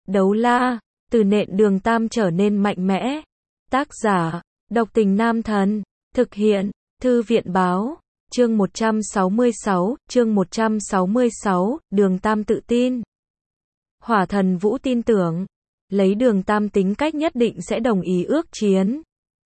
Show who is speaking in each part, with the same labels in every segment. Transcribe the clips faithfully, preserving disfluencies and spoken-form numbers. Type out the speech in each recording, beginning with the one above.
Speaker 1: Đấu la, từ nện Đường Tam trở nên mạnh mẽ. Tác giả, Độc Tình Nam Thần. Thực hiện, Thư viện báo. Chương một trăm sáu mươi sáu, chương một trăm sáu mươi sáu, Đường Tam tự tin. Hỏa Thần Vũ tin tưởng, lấy Đường Tam tính cách nhất định sẽ đồng ý ước chiến.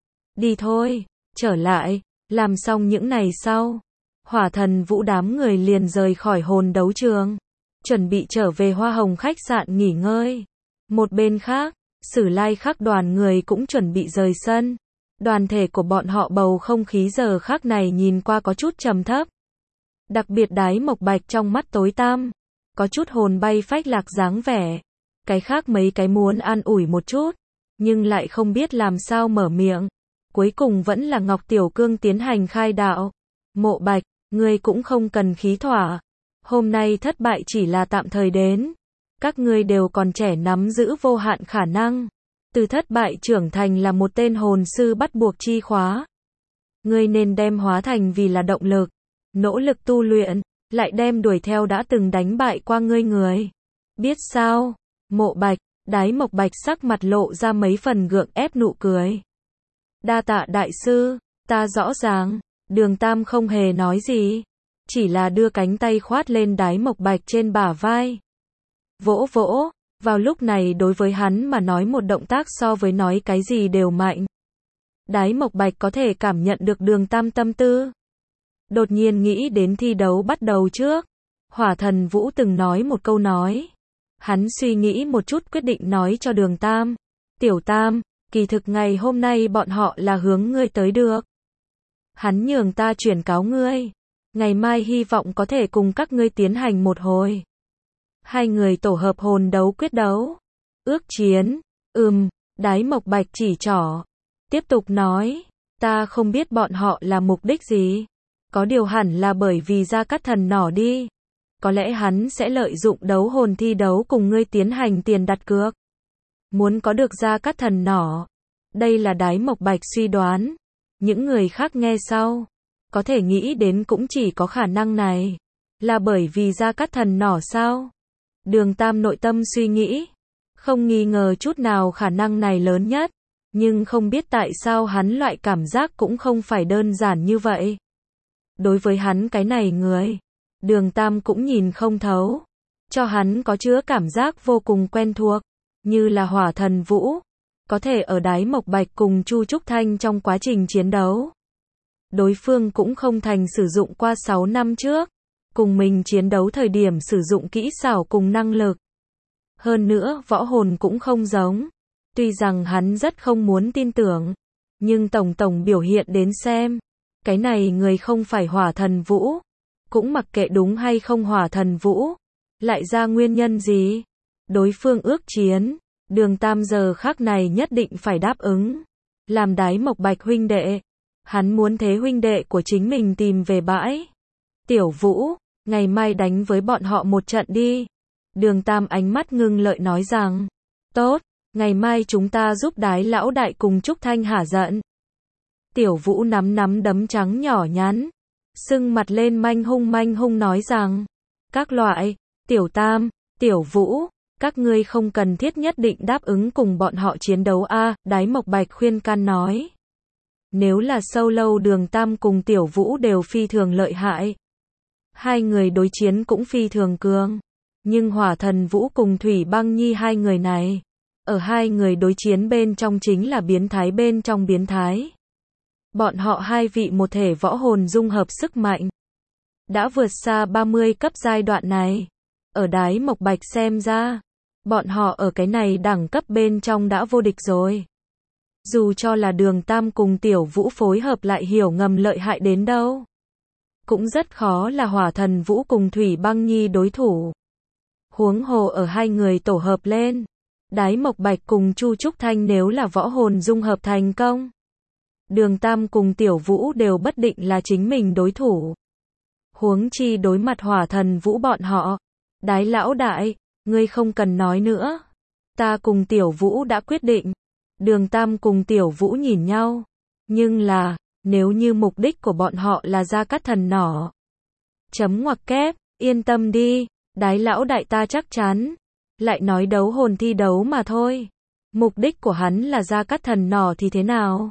Speaker 1: Đi thôi, trở lại, làm xong những này sau. Hỏa Thần Vũ đám người liền rời khỏi hồn đấu trường, chuẩn bị trở về Hoa Hồng khách sạn nghỉ ngơi. Một bên khác, Sử Lai Khắc đoàn người cũng chuẩn bị rời sân. Đoàn thể của bọn họ bầu không khí giờ khắc này nhìn qua có chút trầm thấp. Đặc biệt Đái Mộc Bạch trong mắt tối tăm, có chút hồn bay phách lạc dáng vẻ. Cái khác mấy cái muốn an ủi một chút, nhưng lại không biết làm sao mở miệng. Cuối cùng vẫn là Ngọc Tiểu Cương tiến hành khai đạo. Mộ Bạch, ngươi cũng không cần khí thỏa. Hôm nay thất bại chỉ là tạm thời đến. Các ngươi đều còn trẻ nắm giữ vô hạn khả năng. Từ thất bại trưởng thành là một tên hồn sư bắt buộc chi khóa. Ngươi nên đem hóa thành vì là động lực, nỗ lực tu luyện, lại đem đuổi theo đã từng đánh bại qua ngươi người. Biết sao? Mộ Bạch, Đái Mộc Bạch sắc mặt lộ ra mấy phần gượng ép nụ cười. Đa tạ đại sư, ta rõ ràng. Đường Tam không hề nói gì, chỉ là đưa cánh tay khoát lên Đái Mộc Bạch trên bả vai. Vỗ vỗ, vào lúc này đối với hắn mà nói một động tác so với nói cái gì đều mạnh. Đái Mộc Bạch có thể cảm nhận được Đường Tam tâm tư. Đột nhiên nghĩ đến thi đấu bắt đầu trước, Hỏa Thần Vũ từng nói một câu nói. Hắn suy nghĩ một chút quyết định nói cho Đường Tam. Tiểu Tam, kỳ thực ngày hôm nay bọn họ là hướng ngươi tới được. Hắn nhường ta chuyển cáo ngươi. Ngày mai hy vọng có thể cùng các ngươi tiến hành một hồi. Hai người tổ hợp hồn đấu quyết đấu. Ước chiến. Ừm, Đái Mộc Bạch chỉ trỏ. Tiếp tục nói. Ta không biết bọn họ là mục đích gì. Có điều hẳn là bởi vì Gia Cát Thần nỏ đi. Có lẽ hắn sẽ lợi dụng đấu hồn thi đấu cùng ngươi tiến hành tiền đặt cược. Muốn có được Gia Cát Thần nỏ. Đây là Đái Mộc Bạch suy đoán. Những người khác nghe sau, có thể nghĩ đến cũng chỉ có khả năng này. Là bởi vì Gia Cát Thần nỏ sao? Đường Tam nội tâm suy nghĩ. Không nghi ngờ chút nào khả năng này lớn nhất. Nhưng không biết tại sao hắn loại cảm giác cũng không phải đơn giản như vậy. Đối với hắn cái này người, Đường Tam cũng nhìn không thấu. Cho hắn có chứa cảm giác vô cùng quen thuộc. Như là Hỏa Thần Vũ. Có thể ở Đái Mộc Bạch cùng Chu Trúc Thanh trong quá trình chiến đấu. Đối phương cũng không thành sử dụng qua sáu năm trước. Cùng mình chiến đấu thời điểm sử dụng kỹ xảo cùng năng lực. Hơn nữa võ hồn cũng không giống. Tuy rằng hắn rất không muốn tin tưởng. Nhưng tổng tổng biểu hiện đến xem. Cái này người không phải Hỏa Thần Vũ. Cũng mặc kệ đúng hay không Hỏa Thần Vũ. Lại ra nguyên nhân gì? Đối phương ước chiến. Đường Tam giờ khắc này nhất định phải đáp ứng. Làm Đái Mộc Bạch huynh đệ. Hắn muốn thế huynh đệ của chính mình tìm về bãi. Tiểu Vũ, ngày mai đánh với bọn họ một trận đi. Đường Tam ánh mắt ngưng lợi nói rằng. Tốt, ngày mai chúng ta giúp Đái lão đại cùng Trúc Thanh hả giận. Tiểu Vũ nắm nắm đấm trắng nhỏ nhắn. Sưng mặt lên manh hung manh hung nói rằng. Các loại, Tiểu Tam, Tiểu Vũ. Các ngươi không cần thiết nhất định đáp ứng cùng bọn họ chiến đấu a, à, Đái Mộc Bạch khuyên can nói. Nếu là solo Đường Tam cùng Tiểu Vũ đều phi thường lợi hại. Hai người đối chiến cũng phi thường cường. Nhưng Hỏa Thần Vũ cùng Thủy Băng Nhi hai người này. Ở hai người đối chiến bên trong chính là biến thái bên trong biến thái. Bọn họ hai vị một thể võ hồn dung hợp sức mạnh. Đã vượt xa ba mươi cấp giai đoạn này. Ở Đái Mộc Bạch xem ra. Bọn họ ở cái này đẳng cấp bên trong đã vô địch rồi. Dù cho là Đường Tam cùng Tiểu Vũ phối hợp lại hiểu ngầm lợi hại đến đâu. Cũng rất khó là Hỏa Thần Vũ cùng Thủy Băng Nhi đối thủ. Huống hồ ở hai người tổ hợp lên. Đái Mộc Bạch cùng Chu Trúc Thanh nếu là võ hồn dung hợp thành công. Đường Tam cùng Tiểu Vũ đều bất định là chính mình đối thủ. Huống chi đối mặt Hỏa Thần Vũ bọn họ. Đái lão đại. Ngươi không cần nói nữa. Ta cùng Tiểu Vũ đã quyết định. Đường Tam cùng Tiểu Vũ nhìn nhau. Nhưng là, nếu như mục đích của bọn họ là Gia Cát Thần nỏ. Chấm ngoặc kép, yên tâm đi. Đái lão đại ta chắc chắn. lại nói đấu hồn thi đấu mà thôi. Mục đích của hắn là Gia Cát Thần nỏ thì thế nào?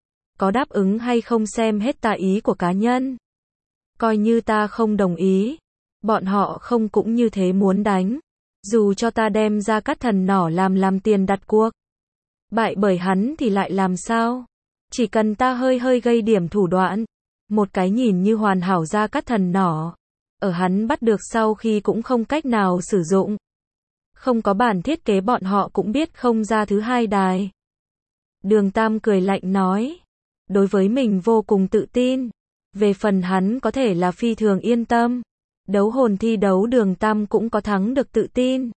Speaker 1: Có đáp ứng hay không xem hết ta ý của cá nhân. Coi như ta không đồng ý. Bọn họ không cũng như thế muốn đánh. Dù cho ta đem Gia Cát Thần nỏ làm làm tiền đặt cuộc. Bại bởi hắn thì lại làm sao? Chỉ cần ta hơi hơi gây điểm thủ đoạn. Một cái nhìn như hoàn hảo Gia Cát Thần nỏ. Ở hắn bắt được sau khi cũng không cách nào sử dụng. Không có bản thiết kế bọn họ cũng biết không ra thứ hai đài. Đường Tam cười lạnh nói. Đối với mình vô cùng tự tin. Về phần hắn có thể là phi thường yên tâm. Đấu hồn thi đấu Đường Tam cũng có thắng được tự tin.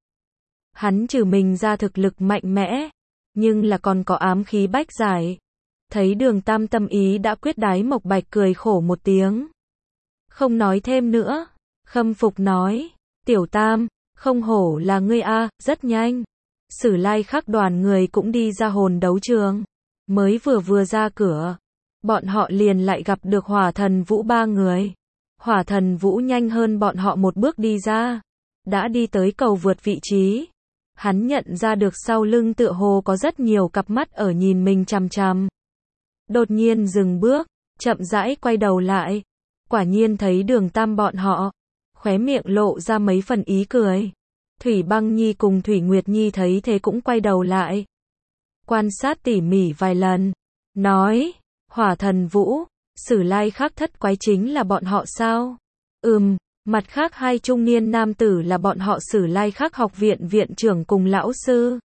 Speaker 1: Hắn trừ mình ra thực lực mạnh mẽ. Nhưng là còn có ám khí bách giải. Thấy Đường Tam tâm ý đã quyết, Đái Mộc Bạch cười khổ một tiếng. Không nói thêm nữa. Khâm phục nói. Tiểu Tam, không hổ là ngươi a, rất nhanh. Sử Lai Khắc đoàn người cũng đi ra hồn đấu trường. Mới vừa vừa ra cửa. Bọn họ liền lại gặp được Hỏa Thần Vũ ba người. Hỏa Thần Vũ nhanh hơn bọn họ một bước đi ra. Đã đi tới cầu vượt vị trí. Hắn nhận ra được sau lưng tựa hồ có rất nhiều cặp mắt ở nhìn mình chằm chằm. Đột nhiên dừng bước, chậm rãi quay đầu lại. Quả nhiên thấy Đường Tam bọn họ. Khóe miệng lộ ra mấy phần ý cười. Thủy Băng Nhi cùng Thủy Nguyệt Nhi thấy thế cũng quay đầu lại. Quan sát tỉ mỉ vài lần. Nói, Hỏa Thần Vũ, Sử Lai Khắc thất quái chính là bọn họ sao? Ừm, mặt khác hai trung niên nam tử là bọn họ Sử Lai Khắc học viện viện trưởng cùng lão sư.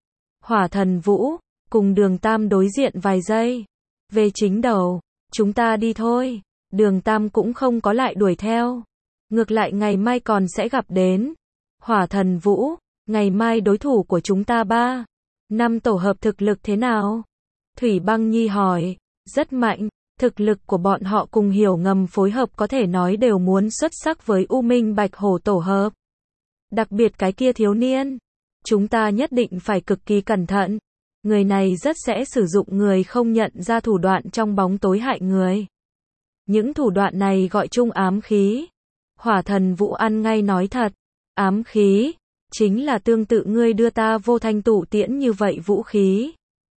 Speaker 1: Hỏa Thần Vũ, cùng Đường Tam đối diện vài giây. Về chính đầu, chúng ta đi thôi. Đường Tam cũng không có lại đuổi theo. Ngược lại ngày mai còn sẽ gặp đến. Hỏa Thần Vũ, ngày mai đối thủ của chúng ta ba. Năm tổ hợp thực lực thế nào? Thủy Băng Nhi hỏi. Rất mạnh, thực lực của bọn họ cùng Hiểu Ngầm phối hợp có thể nói đều muốn xuất sắc với U Minh Bạch Hổ tổ hợp. Đặc biệt cái kia thiếu niên. Chúng ta nhất định phải cực kỳ cẩn thận. Người này rất sẽ sử dụng người không nhận ra thủ đoạn trong bóng tối hại người. Những thủ đoạn này gọi chung ám khí. Hỏa Thần Vũ ăn ngay nói thật. Ám khí, chính là tương tự ngươi đưa ta vô thanh tụ tiễn như vậy vũ khí.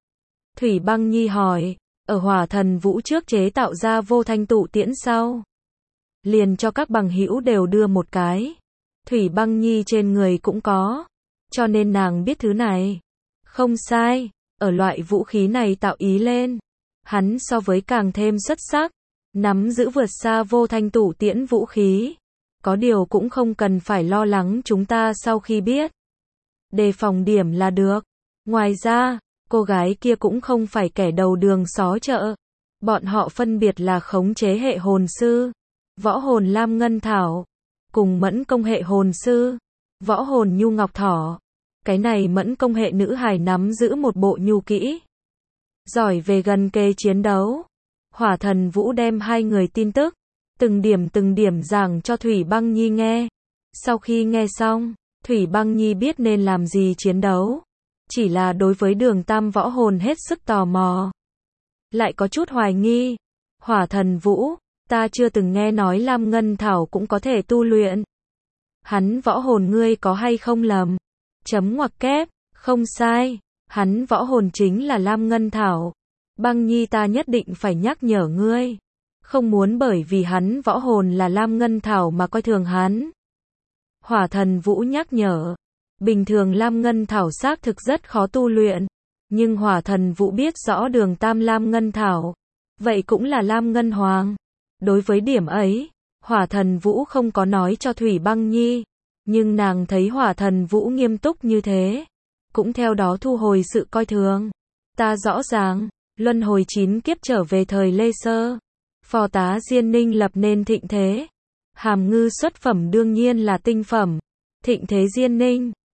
Speaker 1: Thủy Băng Nhi hỏi, ở Hỏa Thần Vũ trước chế tạo ra vô thanh tụ tiễn sau. Liền cho các bằng hữu đều đưa một cái. Thủy Băng Nhi trên người cũng có. Cho nên nàng biết thứ này. Không sai, ở loại vũ khí này tạo ý lên. Hắn so với càng thêm xuất sắc. Nắm giữ vượt xa vô thanh tụ tiễn vũ khí. Có điều cũng không cần phải lo lắng chúng ta sau khi biết. Đề phòng điểm là được. Ngoài ra, cô gái kia cũng không phải kẻ đầu đường xó chợ. Bọn họ phân biệt là khống chế hệ hồn sư, võ hồn lam ngân thảo, cùng mẫn công hệ hồn sư, võ hồn nhu ngọc thỏ. Cái này mẫn công hệ nữ hài nắm giữ một bộ nhu kỹ. Giỏi về gần kề chiến đấu. Hỏa Thần Vũ đem hai người tin tức. Từng điểm từng điểm giảng cho Thủy Băng Nhi nghe. Sau khi nghe xong, Thủy Băng Nhi biết nên làm gì chiến đấu. Chỉ là đối với Đường Tam võ hồn hết sức tò mò. Lại có chút hoài nghi. Hỏa Thần Vũ, ta chưa từng nghe nói Lam Ngân Thảo cũng có thể tu luyện. Hắn võ hồn ngươi có hay không lầm? Chấm ngoặc kép, không sai. Hắn võ hồn chính là Lam Ngân Thảo. Băng Nhi ta nhất định phải nhắc nhở ngươi. Không muốn bởi vì hắn võ hồn là Lam Ngân Thảo mà coi thường hắn. Hỏa Thần Vũ nhắc nhở. Bình thường Lam Ngân Thảo xác thực rất khó tu luyện. Nhưng Hỏa Thần Vũ biết rõ Đường Tam Lam Ngân Thảo. Vậy cũng là Lam Ngân Hoàng. Đối với điểm ấy, Hỏa Thần Vũ không có nói cho Thủy Băng Nhi. Nhưng nàng thấy Hỏa Thần Vũ nghiêm túc như thế. Cũng theo đó thu hồi sự coi thường. Ta rõ ràng, luân hồi chín kiếp trở về thời Lê Sơ. Phò tá Diên Ninh lập nên thịnh thế. Hàm ngư xuất phẩm đương nhiên là tinh phẩm. Thịnh thế Diên Ninh.